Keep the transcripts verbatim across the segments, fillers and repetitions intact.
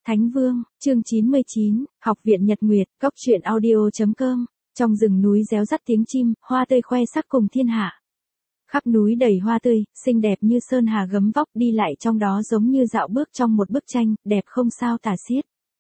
Thánh Vương, chương chín mươi chín, Học viện Nhật Nguyệt, Cốc truyện audio chấm com. Trong rừng núi réo rắt tiếng chim, hoa tươi khoe sắc cùng thiên hạ. Khắp núi đầy hoa tươi, xinh đẹp như sơn hà gấm vóc, đi lại trong đó giống như dạo bước trong một bức tranh, đẹp không sao tả xiết.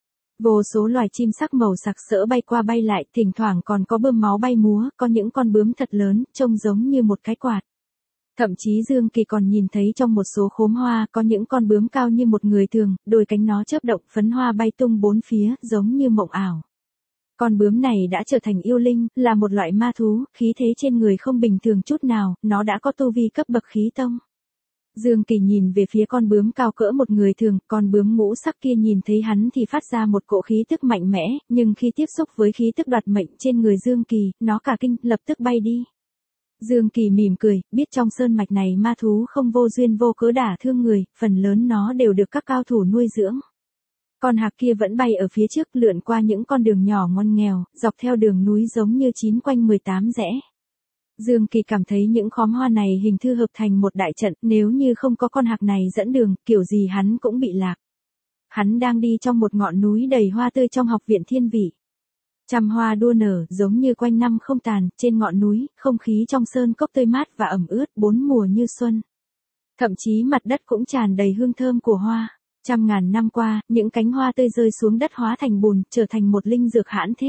Vô số loài chim sắc màu sặc sỡ bay qua bay lại, thỉnh thoảng còn có bươm máu bay múa, có những con bướm thật lớn, trông giống như một cái quạt. Thậm chí Dương Kỳ còn nhìn thấy trong một số khóm hoa có những con bướm cao như một người thường, đôi cánh nó chớp động, phấn hoa bay tung bốn phía, giống như mộng ảo. Con bướm này đã trở thành yêu linh, là một loại ma thú, khí thế trên người không bình thường chút nào, nó đã có tu vi cấp bậc khí tông. Dương Kỳ nhìn về phía con bướm cao cỡ một người thường, con bướm ngũ sắc kia nhìn thấy hắn thì phát ra một cỗ khí tức mạnh mẽ, nhưng khi tiếp xúc với khí tức đoạt mệnh trên người Dương Kỳ, nó cả kinh, lập tức bay đi. Dương Kỳ mỉm cười, biết trong sơn mạch này ma thú không vô duyên vô cớ đả thương người, phần lớn nó đều được các cao thủ nuôi dưỡng. Con hạc kia vẫn bay ở phía trước, lượn qua những con đường nhỏ ngoằn nghèo, dọc theo đường núi giống như chín quanh mười tám rẽ. Dương Kỳ cảm thấy những khóm hoa này hình thư hợp thành một đại trận, nếu như không có con hạc này dẫn đường, kiểu gì hắn cũng bị lạc. Hắn đang đi trong một ngọn núi đầy hoa tươi trong học viện Thiên Vị. Trăm hoa đua nở, giống như quanh năm không tàn, trên ngọn núi, không khí trong sơn cốc tươi mát và ẩm ướt, bốn mùa như xuân. Thậm chí mặt đất cũng tràn đầy hương thơm của hoa. Trăm ngàn năm qua, những cánh hoa tươi rơi xuống đất hóa thành bùn, trở thành một linh dược hãn thế.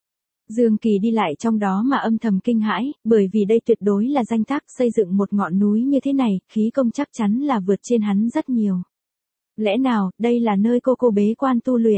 Dương Kỳ đi lại trong đó mà âm thầm kinh hãi, bởi vì đây tuyệt đối là danh tác, xây dựng một ngọn núi như thế này, khí công chắc chắn là vượt trên hắn rất nhiều. Lẽ nào, đây là nơi cô cô bế quan tu luyện?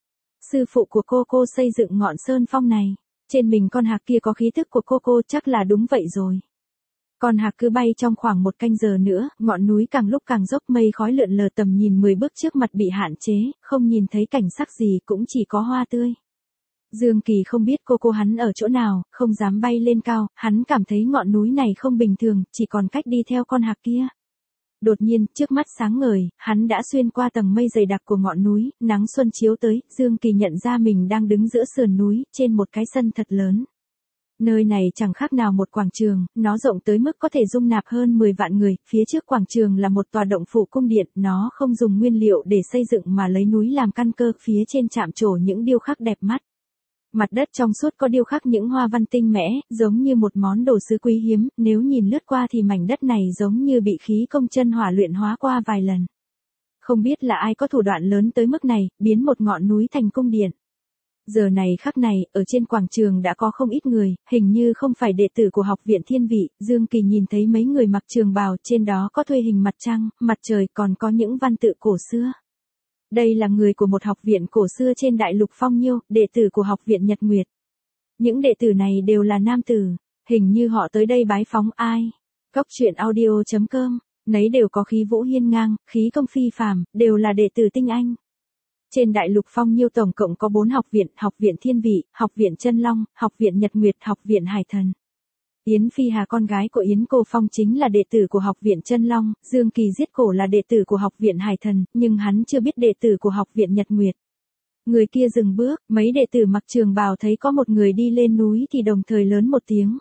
Sư phụ của cô cô xây dựng ngọn sơn phong này, trên mình con hạc kia có khí thức của cô cô, chắc là đúng vậy rồi. Con hạc cứ bay trong khoảng một canh giờ nữa, ngọn núi càng lúc càng dốc, mây khói lượn lờ, tầm nhìn mười bước trước mặt bị hạn chế, không nhìn thấy cảnh sắc gì, cũng chỉ có hoa tươi. Dương Kỳ không biết cô cô hắn ở chỗ nào, không dám bay lên cao, hắn cảm thấy ngọn núi này không bình thường, chỉ còn cách đi theo con hạc kia. Đột nhiên, trước mắt sáng ngời, hắn đã xuyên qua tầng mây dày đặc của ngọn núi, nắng xuân chiếu tới, Dương Kỳ nhận ra mình đang đứng giữa sườn núi, trên một cái sân thật lớn. Nơi này chẳng khác nào một quảng trường, nó rộng tới mức có thể dung nạp hơn mười vạn người, phía trước quảng trường là một tòa động phủ cung điện, nó không dùng nguyên liệu để xây dựng mà lấy núi làm căn cơ, phía trên chạm trổ những điêu khắc đẹp mắt. Mặt đất trong suốt có điêu khắc những hoa văn tinh mẽ, giống như một món đồ sứ quý hiếm, nếu nhìn lướt qua thì mảnh đất này giống như bị khí công chân hỏa luyện hóa qua vài lần. Không biết là ai có thủ đoạn lớn tới mức này, biến một ngọn núi thành cung điện. Giờ này khắc này, ở trên quảng trường đã có không ít người, hình như không phải đệ tử của học viện Thiên Vị, Dương Kỳ nhìn thấy mấy người mặc trường bào, trên đó có thuê hình mặt trăng, mặt trời, còn có những văn tự cổ xưa. Đây là người của một học viện cổ xưa trên đại lục Phong Nhiêu, đệ tử của học viện Nhật Nguyệt. Những đệ tử này đều là nam tử, hình như họ tới đây bái phóng ai. Cốc truyện audio chấm com, nấy đều có khí vũ hiên ngang, khí công phi phàm, đều là đệ tử tinh anh. Trên đại lục Phong Nhiêu tổng cộng có bốn học viện, học viện Thiên Vị, học viện Chân Long, học viện Nhật Nguyệt, học viện Hải Thần. Yến Phi Hà con gái của Yến Cô Phong chính là đệ tử của học viện Chân Long, Dương Kỳ giết cổ là đệ tử của học viện Hải Thần, nhưng hắn chưa biết đệ tử của học viện Nhật Nguyệt. Người kia dừng bước, mấy đệ tử mặc trường bào thấy có một người đi lên núi thì đồng thời lớn một tiếng.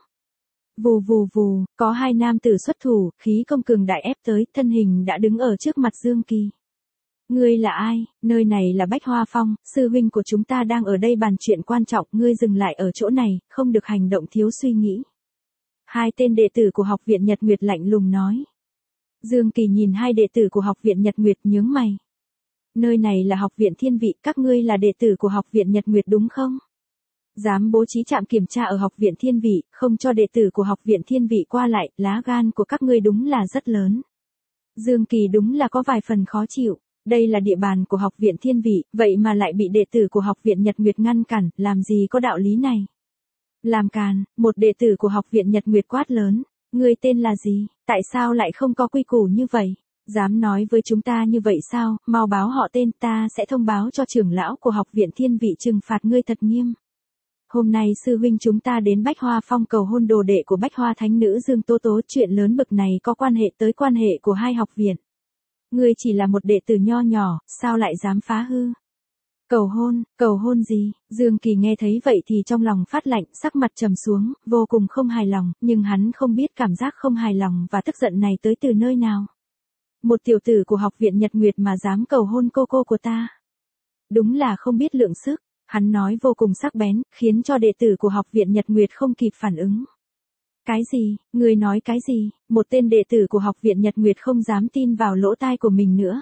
Vù vù vù, có hai nam tử xuất thủ, khí công cường đại ép tới, thân hình đã đứng ở trước mặt Dương Kỳ. Ngươi là ai? Nơi này là Bách Hoa Phong, sư huynh của chúng ta đang ở đây bàn chuyện quan trọng, ngươi dừng lại ở chỗ này, không được hành động thiếu suy nghĩ. Hai tên đệ tử của học viện Nhật Nguyệt lạnh lùng nói. Dương Kỳ nhìn hai đệ tử của học viện Nhật Nguyệt nhướng mày. Nơi này là học viện Thiên Vị, các ngươi là đệ tử của học viện Nhật Nguyệt đúng không? Dám bố trí trạm kiểm tra ở học viện Thiên Vị, không cho đệ tử của học viện Thiên Vị qua lại, lá gan của các ngươi đúng là rất lớn. Dương Kỳ đúng là có vài phần khó chịu. Đây là địa bàn của học viện Thiên Vị, vậy mà lại bị đệ tử của học viện Nhật Nguyệt ngăn cản, làm gì có đạo lý này. Làm càn, một đệ tử của học viện Nhật Nguyệt quát lớn, ngươi tên là gì, tại sao lại không có quy củ như vậy, dám nói với chúng ta như vậy sao, mau báo họ tên, ta sẽ thông báo cho trưởng lão của học viện Thiên Vị trừng phạt ngươi thật nghiêm. Hôm nay sư huynh chúng ta đến Bách Hoa Phong cầu hôn đồ đệ của Bách Hoa Thánh Nữ Dương Tố Tố, chuyện lớn bực này có quan hệ tới quan hệ của hai học viện. Ngươi chỉ là một đệ tử nho nhỏ, sao lại dám phá hư? Cầu hôn, cầu hôn gì? Dương Kỳ nghe thấy vậy thì trong lòng phát lạnh, sắc mặt trầm xuống, vô cùng không hài lòng, nhưng hắn không biết cảm giác không hài lòng và tức giận này tới từ nơi nào. Một tiểu tử của học viện Nhật Nguyệt mà dám cầu hôn cô cô của ta. đúng là không biết lượng sức. Hắn nói vô cùng sắc bén, khiến cho đệ tử của học viện Nhật Nguyệt không kịp phản ứng. Cái gì, người nói cái gì, một tên đệ tử của học viện Nhật Nguyệt không dám tin vào lỗ tai của mình nữa.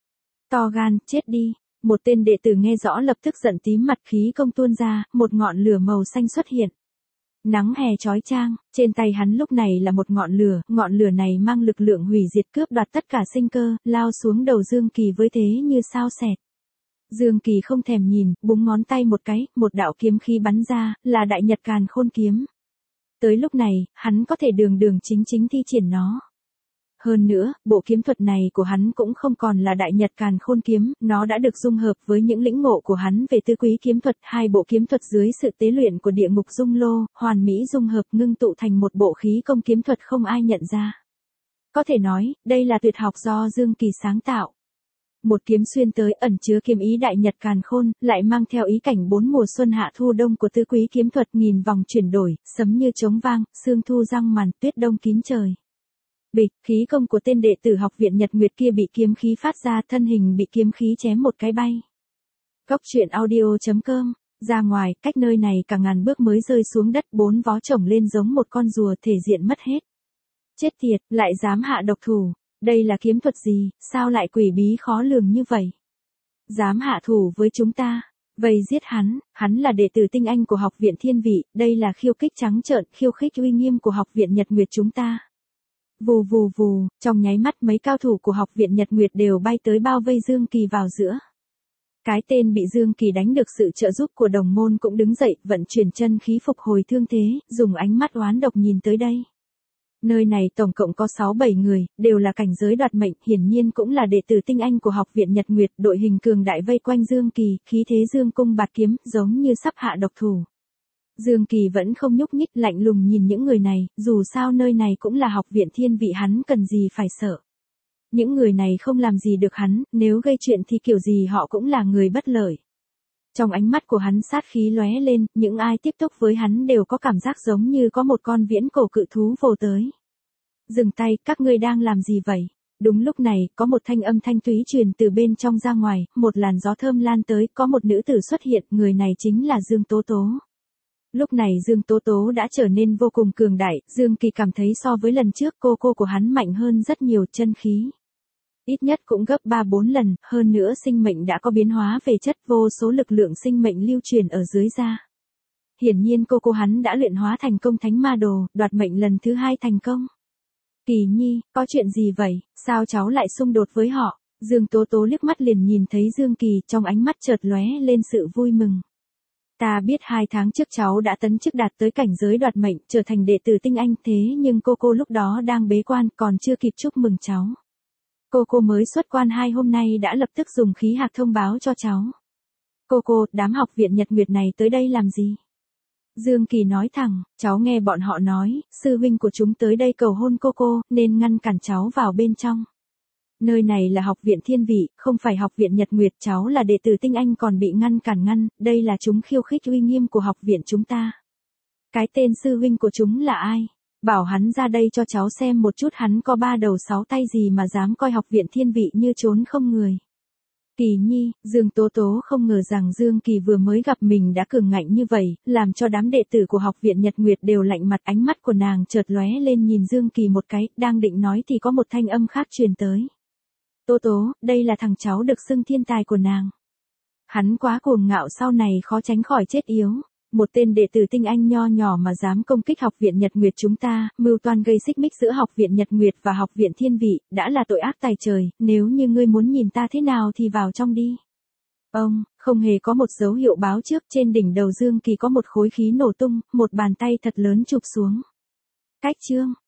To gan, chết đi. Một tên đệ tử nghe rõ lập tức giận tím mặt, khí công tuôn ra, một ngọn lửa màu xanh xuất hiện. Nắng hè chói chang, trên tay hắn lúc này là một ngọn lửa, ngọn lửa này mang lực lượng hủy diệt cướp đoạt tất cả sinh cơ, lao xuống đầu Dương Kỳ với thế như sao xẹt. Dương Kỳ không thèm nhìn, búng ngón tay một cái, một đạo kiếm khí bắn ra, là Đại Nhật Càn Khôn kiếm. Tới lúc này, hắn có thể đường đường chính chính thi triển nó. Hơn nữa, bộ kiếm thuật này của hắn cũng không còn là Đại Nhật Càn Khôn kiếm, nó đã được dung hợp với những lĩnh ngộ của hắn về tứ quý kiếm thuật, hai bộ kiếm thuật dưới sự tế luyện của địa ngục dung lô, hoàn mỹ dung hợp ngưng tụ thành một bộ khí công kiếm thuật không ai nhận ra. Có thể nói, đây là tuyệt học do Dương Kỳ sáng tạo. Một kiếm xuyên tới ẩn chứa kiếm ý Đại Nhật Càn Khôn, lại mang theo ý cảnh bốn mùa xuân hạ thu đông của tứ quý kiếm thuật, nghìn vòng chuyển đổi, sấm như trống vang, sương thu răng màn, tuyết đông kín trời. Bịch, khí công của tên đệ tử học viện Nhật Nguyệt kia bị kiếm khí phát ra, thân hình bị kiếm khí chém một cái bay. Cốc truyện audio chấm com, ra ngoài, cách nơi này cả ngàn bước mới rơi xuống đất, bốn vó chổng lên giống một con rùa, thể diện mất hết. Chết tiệt, lại dám hạ độc thủ, đây là kiếm thuật gì, sao lại quỷ bí khó lường như vậy? Dám hạ thủ với chúng ta, vây giết hắn, hắn là đệ tử tinh anh của học viện Thiên Vị, đây là khiêu khích trắng trợn, khiêu khích uy nghiêm của học viện Nhật Nguyệt chúng ta. Vù vù vù, trong nháy mắt mấy cao thủ của học viện Nhật Nguyệt đều bay tới bao vây Dương Kỳ vào giữa. Cái tên bị Dương Kỳ đánh được sự trợ giúp của đồng môn cũng đứng dậy, vận chuyển chân khí phục hồi thương thế, dùng ánh mắt oán độc nhìn tới đây. Nơi này tổng cộng có sáu bảy người, đều là cảnh giới đoạt mệnh, hiển nhiên cũng là đệ tử tinh anh của học viện Nhật Nguyệt, đội hình cường đại vây quanh Dương Kỳ, khí thế dương cung bạt kiếm, giống như sắp hạ độc thủ. Dương Kỳ vẫn không nhúc nhích, lạnh lùng nhìn những người này, dù sao nơi này cũng là học viện Thiên Vị, hắn cần gì phải sợ. Những người này không làm gì được hắn, nếu gây chuyện thì kiểu gì họ cũng là người bất lợi. Trong ánh mắt của hắn sát khí lóe lên, những ai tiếp xúc với hắn đều có cảm giác giống như có một con viễn cổ cự thú vồ tới. Dừng tay, các ngươi đang làm gì vậy? Đúng lúc này, có một thanh âm thanh thúy truyền từ bên trong ra ngoài, một làn gió thơm lan tới, có một nữ tử xuất hiện, người này chính là Dương Tố Tố. Lúc này Dương Tố Tố đã trở nên vô cùng cường đại, Dương Kỳ cảm thấy so với lần trước cô cô của hắn mạnh hơn rất nhiều, chân khí. Ít nhất cũng gấp ba bốn lần, hơn nữa sinh mệnh đã có biến hóa về chất, vô số lực lượng sinh mệnh lưu truyền ở dưới da. Hiển nhiên cô cô hắn đã luyện hóa thành công thánh ma đồ, đoạt mệnh lần thứ hai thành công. Kỳ Nhi, có chuyện gì vậy, sao cháu lại xung đột với họ? Dương Tố Tố liếc mắt liền nhìn thấy Dương Kỳ, trong ánh mắt chợt lóe lên sự vui mừng. Ta biết hai tháng trước cháu đã tấn chức đạt tới cảnh giới đoạt mệnh, trở thành đệ tử tinh anh, thế nhưng cô cô lúc đó đang bế quan, còn chưa kịp chúc mừng cháu. Cô cô mới xuất quan hai hôm nay đã lập tức dùng khí hạc thông báo cho cháu. Cô cô, đám học viện Nhật Nguyệt này tới đây làm gì? Dương Kỳ nói thẳng, cháu nghe bọn họ nói, sư huynh của chúng tới đây cầu hôn cô cô, nên ngăn cản cháu vào bên trong. Nơi này là học viện Thiên Vị, không phải học viện Nhật Nguyệt, cháu là đệ tử tinh anh còn bị ngăn cản ngăn, đây là chúng khiêu khích uy nghiêm của học viện chúng ta. Cái tên sư huynh của chúng là ai? Bảo hắn ra đây cho cháu xem một chút, hắn có ba đầu sáu tay gì mà dám coi học viện Thiên Vị như trốn không người. Kỳ Nhi, Dương Tố Tố không ngờ rằng Dương Kỳ vừa mới gặp mình đã cường ngạnh như vậy, làm cho đám đệ tử của học viện Nhật Nguyệt đều lạnh mặt, ánh mắt của nàng chợt lóe lên nhìn Dương Kỳ một cái, đang định nói thì có một thanh âm khác truyền tới. Tố Tố, đây là thằng cháu được xưng thiên tài của nàng. Hắn quá cuồng ngạo, sau này khó tránh khỏi chết yếu. Một tên đệ tử tinh anh nho nhỏ mà dám công kích học viện Nhật Nguyệt chúng ta, mưu toan gây xích mích giữa học viện Nhật Nguyệt và học viện Thiên Vị, đã là tội ác tày trời, nếu như ngươi muốn nhìn ta thế nào thì vào trong đi. Ông, không hề có một dấu hiệu báo trước, trên đỉnh đầu Dương Kỳ có một khối khí nổ tung, một bàn tay thật lớn chụp xuống. Cách chương,